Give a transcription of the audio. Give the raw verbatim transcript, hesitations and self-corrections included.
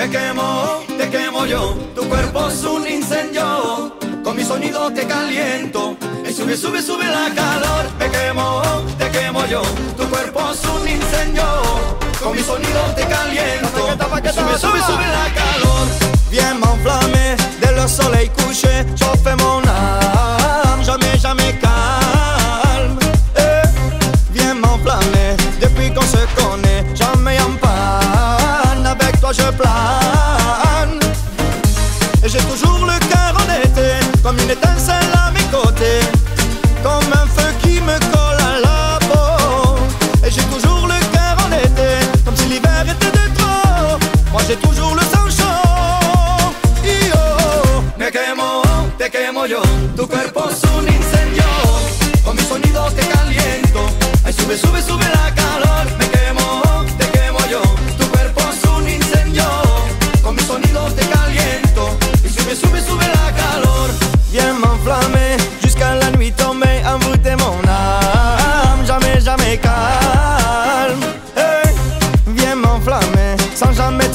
Me quemo, te quemo yo. Tu cuerpo es un incendio. Con mi sonido te caliento. Y sube, sube, sube la calor. Me quemo, te quemo yo. Tu cuerpo es un incendio. Con mi sonido te caliento. Y sube, sube, sube la calor. Viens m'enflammer dès le soleil couché. Chauffer mon âme, jamais, jamais calme. Eh, viens m'enflammer depuis qu'on se connaît. Jamais en panne, avec toi je plane. Et j'ai toujours le cœur en été, comme une étincelle à mes côtés, comme un feu qui me colle à la peau. Et j'ai toujours le cœur en été, comme si l'hiver était de trop. Moi j'ai toujours le sang chaud. Yo. Me quemo, te quemo yo. Tu cuerpo es un incendio. Con mi sonido te caliento. Ay, sube, sube, sube la calor. Me quemo, te quemo yo. Tu cuerpo es un incendio. Con mi sonido te caliento. Y sube, sube, sube la calor. Viens m'enflammer jusqu'à la nuit tombée, envoûter mon âme, jamais, jamais calme. Hey, viens m'enflammer sans jamais